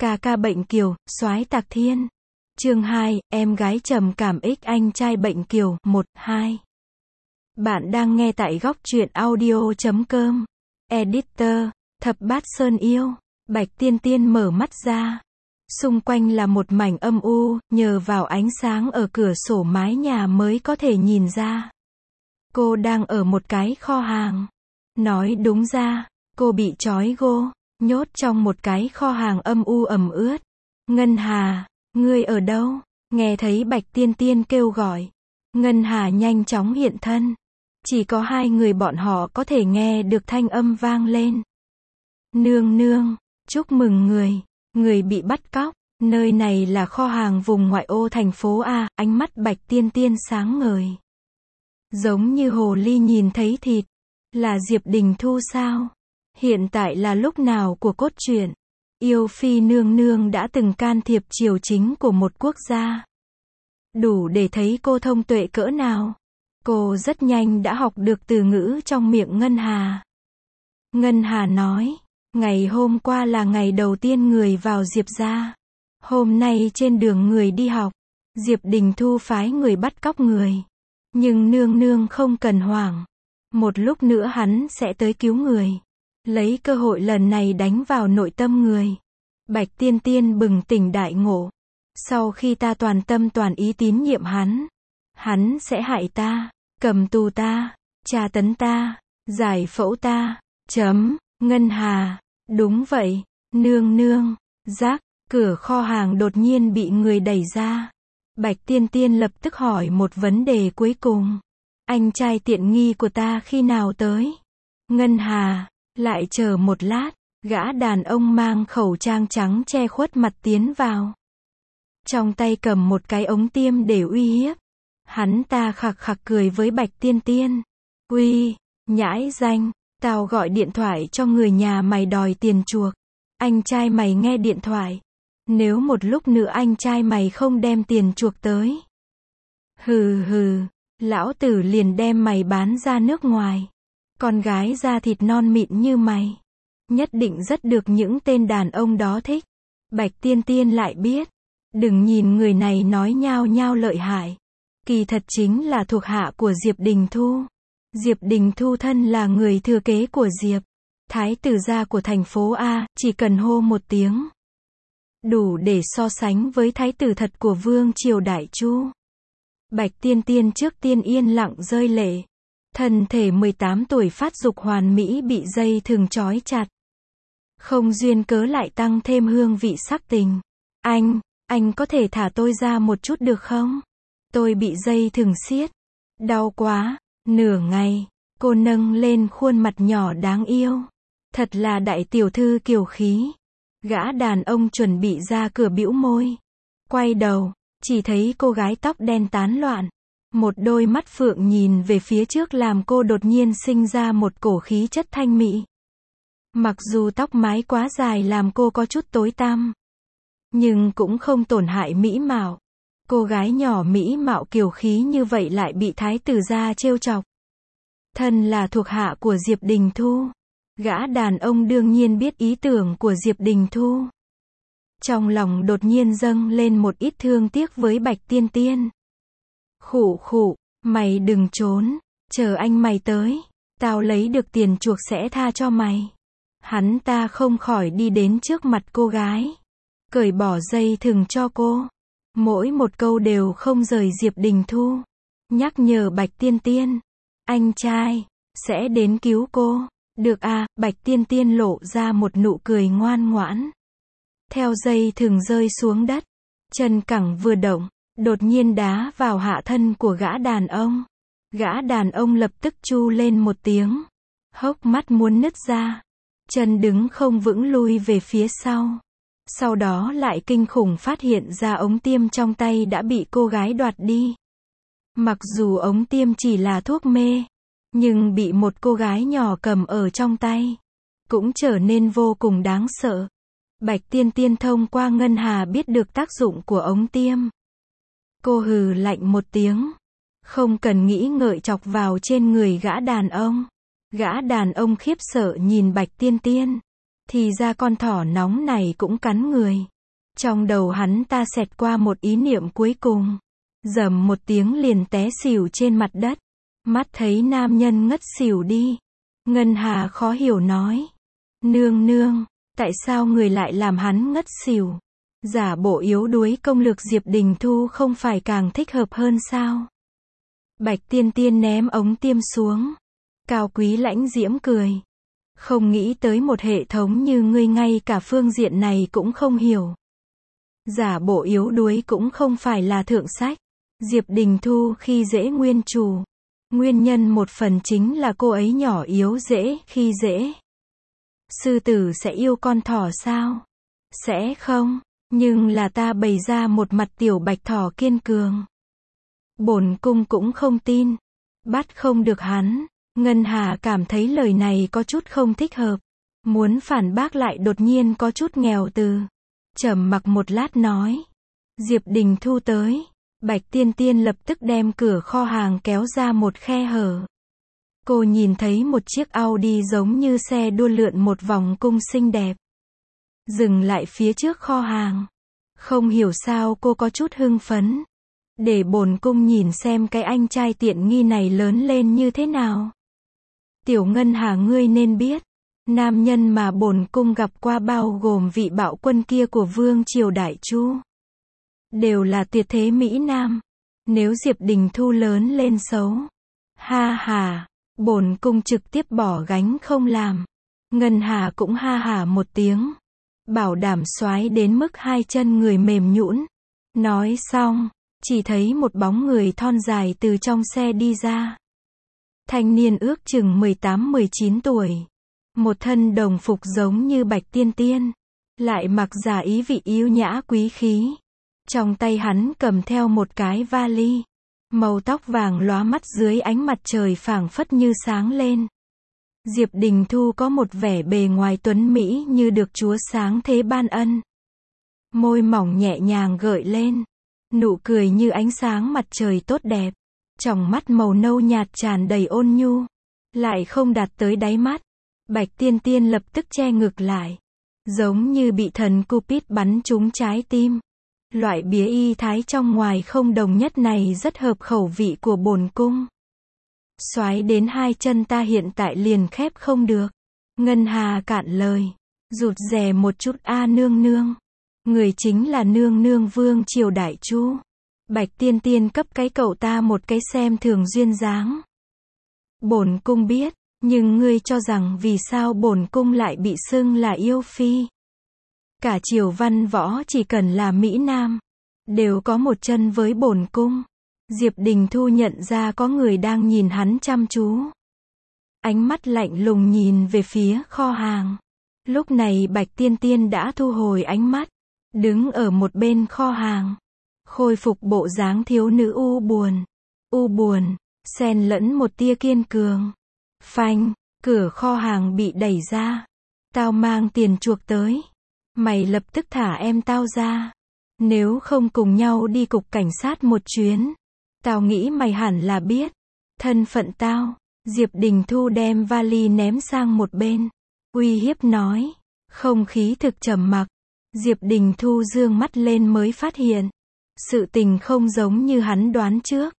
Ca ca bệnh kiều, soái tạc thiên. Chương 2, em gái trầm cảm ích anh trai bệnh kiều, 1, 2. Bạn đang nghe tại góc truyện audio.com. Editor, Thập Bát Sơn yêu. Bạch Tiên Tiên mở mắt ra. Xung quanh là một mảnh âm u, nhờ vào ánh sáng ở cửa sổ mái nhà mới có thể nhìn ra. Cô đang ở một cái kho hàng. Nói đúng ra, cô bị trói gô, nhốt trong một cái kho hàng âm u ẩm ướt. Ngân Hà, ngươi ở đâu? Nghe thấy Bạch Tiên Tiên kêu gọi. Ngân Hà nhanh chóng hiện thân. Chỉ có hai người bọn họ có thể nghe được thanh âm vang lên. Nương nương, chúc mừng người bị bắt cóc. Nơi này là kho hàng vùng ngoại ô thành phố A, ánh mắt Bạch Tiên Tiên sáng ngời. Giống như hồ ly nhìn thấy thịt. Là Diệp Đình Thu sao? Hiện tại là lúc nào của cốt truyện? Yêu phi nương nương đã từng can thiệp triều chính của một quốc gia. Đủ để thấy cô thông tuệ cỡ nào. Cô rất nhanh đã học được từ ngữ trong miệng Ngân Hà. Ngân Hà nói, ngày hôm qua là ngày đầu tiên người vào Diệp gia. Hôm nay trên đường người đi học, Diệp Đình Thu phái người bắt cóc người. Nhưng nương nương không cần hoảng. Một lúc nữa hắn sẽ tới cứu người. Lấy cơ hội lần này đánh vào nội tâm người. Bạch Tiên Tiên bừng tỉnh đại ngộ. Sau khi ta toàn tâm toàn ý tín nhiệm hắn sẽ hại ta, cầm tù ta, tra tấn ta, giải phẫu ta. Ngân Hà, đúng vậy, nương nương. Rác, cửa kho hàng đột nhiên bị người đẩy ra. Bạch Tiên Tiên lập tức hỏi một vấn đề cuối cùng. Anh trai tiện nghi của ta khi nào tới? Ngân Hà, lại chờ một lát, gã đàn ông mang khẩu trang trắng che khuất mặt tiến vào. Trong tay cầm một cái ống tiêm để uy hiếp. Hắn ta khặc khặc cười với Bạch Tiên Tiên. Uy, nhãi danh, tao gọi điện thoại cho người nhà mày đòi tiền chuộc. Anh trai mày nghe điện thoại. Nếu một lúc nữa anh trai mày không đem tiền chuộc tới. Hừ hừ, lão tử liền đem mày bán ra nước ngoài. Con gái da thịt non mịn như mày. Nhất định rất được những tên đàn ông đó thích. Bạch Tiên Tiên lại biết. Đừng nhìn người này nói nhao nhao lợi hại. Kỳ thật chính là thuộc hạ của Diệp Đình Thu. Diệp Đình Thu thân là người thừa kế của Diệp. Thái tử gia của thành phố A, chỉ cần hô một tiếng. Đủ để so sánh với thái tử thật của Vương Triều Đại Chu. Bạch Tiên Tiên trước tiên yên lặng rơi lệ. Thân thể 18 tuổi phát dục hoàn mỹ bị dây thừng trói chặt. Không duyên cớ lại tăng thêm hương vị sắc tình. Anh có thể thả tôi ra một chút được không? Tôi bị dây thừng siết. Đau quá. Nửa ngày, cô nâng lên khuôn mặt nhỏ đáng yêu. Thật là đại tiểu thư kiều khí. Gã đàn ông chuẩn bị ra cửa bĩu môi. Quay đầu, chỉ thấy cô gái tóc đen tán loạn. Một đôi mắt phượng nhìn về phía trước làm cô đột nhiên sinh ra một cổ khí chất thanh mỹ. Mặc dù tóc mái quá dài làm cô có chút tối tăm, nhưng cũng không tổn hại mỹ mạo. Cô gái nhỏ mỹ mạo kiều khí như vậy lại bị thái tử gia trêu chọc. Thân là thuộc hạ của Diệp Đình Thu. Gã đàn ông đương nhiên biết ý tưởng của Diệp Đình Thu. Trong lòng đột nhiên dâng lên một ít thương tiếc với Bạch Tiên Tiên. Khụ khụ, mày đừng trốn, chờ anh mày tới, tao lấy được tiền chuộc sẽ tha cho mày. Hắn ta không khỏi đi đến trước mặt cô gái. Cởi bỏ dây thừng cho cô. Mỗi một câu đều không rời Diệp Đình Thu. Nhắc nhở Bạch Tiên Tiên. Anh trai, sẽ đến cứu cô. Được à, Bạch Tiên Tiên lộ ra một nụ cười ngoan ngoãn. Theo dây thừng rơi xuống đất. Chân cẳng vừa động, đột nhiên đá vào hạ thân của gã đàn ông. Gã đàn ông lập tức chu lên một tiếng. Hốc mắt muốn nứt ra. Chân đứng không vững lui về phía sau. Sau đó lại kinh khủng phát hiện ra ống tiêm trong tay đã bị cô gái đoạt đi. Mặc dù ống tiêm chỉ là thuốc mê, nhưng bị một cô gái nhỏ cầm ở trong tay, cũng trở nên vô cùng đáng sợ. Bạch Tiên Tiên thông qua Ngân Hà biết được tác dụng của ống tiêm. Cô hừ lạnh một tiếng. Không cần nghĩ ngợi chọc vào trên người gã đàn ông. Gã đàn ông khiếp sợ nhìn Bạch Tiên Tiên. Thì ra con thỏ nóng này cũng cắn người. Trong đầu hắn ta xẹt qua một ý niệm cuối cùng. Rầm một tiếng liền té xỉu trên mặt đất. Mắt thấy nam nhân ngất xỉu đi. Ngân Hà khó hiểu nói. Nương nương, tại sao người lại làm hắn ngất xỉu? Giả bộ yếu đuối công lược Diệp Đình Thu không phải càng thích hợp hơn sao? Bạch Tiên Tiên ném ống tiêm xuống. Cao Quý lãnh diễm cười. Không nghĩ tới một hệ thống như ngươi ngay cả phương diện này cũng không hiểu. Giả bộ yếu đuối cũng không phải là thượng sách. Diệp Đình Thu khi dễ nguyên chủ. Nguyên nhân một phần chính là cô ấy nhỏ yếu dễ khi dễ. Sư tử sẽ yêu con thỏ sao? Sẽ không, nhưng là ta bày ra một mặt tiểu bạch thỏ kiên cường. Bổn cung cũng không tin. Bắt không được hắn. Ngân Hà cảm thấy lời này có chút không thích hợp. Muốn phản bác lại đột nhiên có chút nghèo từ. Trầm mặc một lát nói. Diệp Đình Thu tới. Bạch Tiên Tiên lập tức đem cửa kho hàng kéo ra một khe hở. Cô nhìn thấy một chiếc Audi giống như xe đua lượn một vòng cung xinh đẹp. Dừng lại phía trước kho hàng. Không hiểu sao cô có chút hưng phấn. Để bổn cung nhìn xem cái anh trai tiện nghi này lớn lên như thế nào. Tiểu Ngân Hà ngươi nên biết. Nam nhân mà bổn cung gặp qua bao gồm vị bạo quân kia của Vương Triều Đại Chu. Đều là tuyệt thế Mỹ Nam. Nếu Diệp Đình Thu lớn lên xấu. Ha ha, bổn cung trực tiếp bỏ gánh không làm. Ngân Hà cũng ha hả một tiếng. Bảo đảm soái đến mức hai chân người mềm nhũn. Nói xong, chỉ thấy một bóng người thon dài từ trong xe đi ra. Thanh niên ước chừng 18-19 tuổi. Một thân đồng phục giống như Bạch Tiên Tiên. Lại mặc giả ý vị yêu nhã quý khí. Trong tay hắn cầm theo một cái vali. Màu tóc vàng lóa mắt dưới ánh mặt trời phảng phất như sáng lên. Diệp Đình Thu có một vẻ bề ngoài tuấn mỹ như được Chúa sáng thế ban ân. Môi mỏng nhẹ nhàng gợi lên. Nụ cười như ánh sáng mặt trời tốt đẹp. Tròng mắt màu nâu nhạt tràn đầy ôn nhu. Lại không đạt tới đáy mắt. Bạch Tiên Tiên lập tức che ngực lại. Giống như bị thần Cupid bắn trúng trái tim. Loại bía y thái trong ngoài không đồng nhất này rất hợp khẩu vị của bổn cung. Soái đến hai chân ta hiện tại liền khép không được. Ngân Hà cạn lời. Rụt rè một chút nương nương. Người chính là nương nương Vương Triều Đại Chu. Bạch Tiên Tiên cấp cái cậu ta một cái xem thường duyên dáng. Bổn cung biết, nhưng ngươi cho rằng vì sao bổn cung lại bị xưng là yêu phi? Cả triều văn võ chỉ cần là Mỹ Nam, đều có một chân với bổn cung. Diệp Đình Thu nhận ra có người đang nhìn hắn chăm chú. Ánh mắt lạnh lùng nhìn về phía kho hàng. Lúc này Bạch Tiên Tiên đã thu hồi ánh mắt, đứng ở một bên kho hàng, khôi phục bộ dáng thiếu nữ u buồn, xen lẫn một tia kiên cường. Phanh, cửa kho hàng bị đẩy ra. Tao mang tiền chuộc tới. Mày lập tức thả em tao ra. Nếu không cùng nhau đi cục cảnh sát một chuyến. Tao nghĩ mày hẳn là biết thân phận tao. Diệp Đình Thu đem vali ném sang một bên. Uy hiếp nói. Không khí thực trầm mặc. Diệp Đình Thu dương mắt lên mới phát hiện. Sự tình không giống như hắn đoán trước.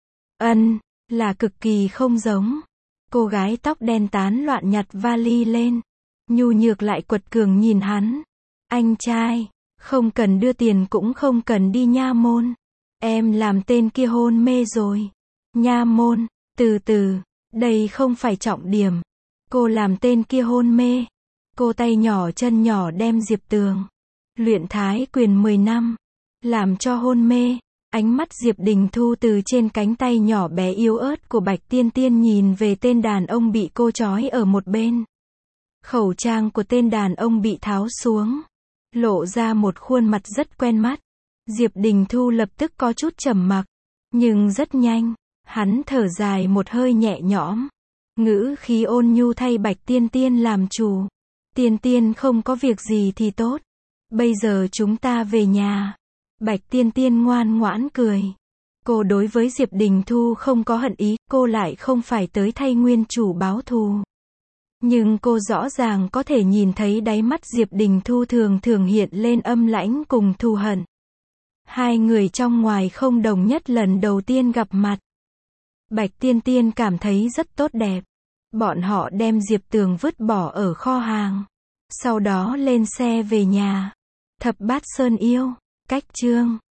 Là cực kỳ không giống. Cô gái tóc đen tán loạn nhặt vali lên. Nhu nhược lại quật cường nhìn hắn. Anh trai, không cần đưa tiền cũng không cần đi nha môn. Em làm tên kia hôn mê rồi. Nha môn, từ từ, đây không phải trọng điểm. Cô làm tên kia hôn mê. Cô tay nhỏ chân nhỏ đem Diệp Tường. Luyện thái quyền 10 năm. Làm cho hôn mê. Ánh mắt Diệp Đình Thu từ trên cánh tay nhỏ bé yếu ớt của Bạch Tiên Tiên nhìn về tên đàn ông bị cô trói ở một bên. Khẩu trang của tên đàn ông bị tháo xuống. Lộ ra một khuôn mặt rất quen mắt. Diệp Đình Thu lập tức có chút trầm mặc. Nhưng rất nhanh, hắn thở dài một hơi nhẹ nhõm. Ngữ khí ôn nhu thay Bạch Tiên Tiên làm chủ. Tiên Tiên không có việc gì thì tốt. Bây giờ chúng ta về nhà. Bạch Tiên Tiên ngoan ngoãn cười. Cô đối với Diệp Đình Thu không có hận ý, cô lại không phải tới thay nguyên chủ báo thù. Nhưng cô rõ ràng có thể nhìn thấy đáy mắt Diệp Đình Thu thường thường hiện lên âm lãnh cùng thù hận. Hai người trong ngoài không đồng nhất lần đầu tiên gặp mặt. Bạch Tiên Tiên cảm thấy rất tốt đẹp. Bọn họ đem Diệp Tường vứt bỏ ở kho hàng. Sau đó lên xe về nhà. Thập Bát Sơn yêu. Cách chương